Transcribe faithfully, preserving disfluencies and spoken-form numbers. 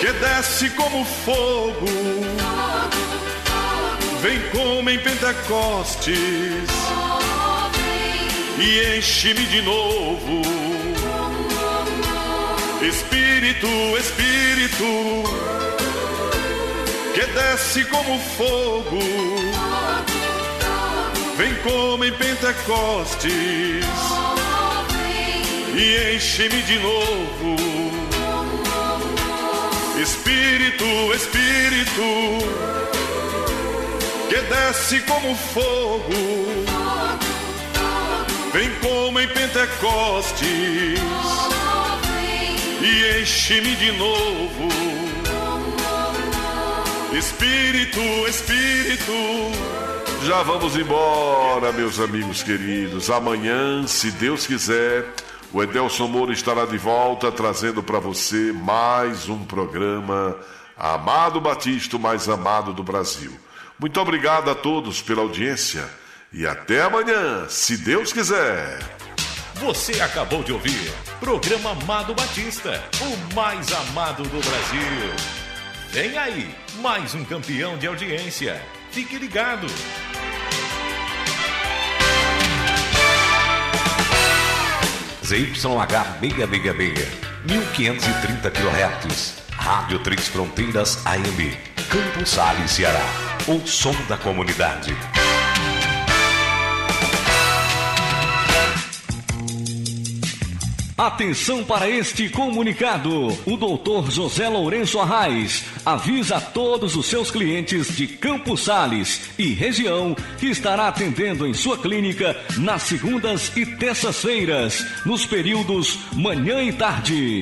que desce como fogo, vem como em Pentecostes e enche-me de novo. Espírito, Espírito, que desce como fogo, vem como em Pentecostes e enche-me de novo. Espírito, Espírito, que desce como fogo, vem como em Pentecostes e enche-me de novo. Espírito, Espírito. Já vamos embora, meus amigos queridos. Amanhã, se Deus quiser, o Edelson Moura estará de volta trazendo para você mais um programa Amado Batista, o mais amado do Brasil. Muito obrigado a todos pela audiência e até amanhã, se Deus quiser. Você acabou de ouvir programa Amado Batista, o mais amado do Brasil. Vem aí, mais um campeão de audiência. Fique ligado. Z Y H seiscentos e sessenta e seis, mil quinhentos e trinta quilohertz, Rádio Três Fronteiras A M, Campos Sales, Ceará, o som da comunidade. Atenção para este comunicado. O doutor José Lourenço Arraes avisa a todos os seus clientes de Campos Sales e região que estará atendendo em sua clínica nas segundas e terças-feiras, nos períodos manhã e tarde.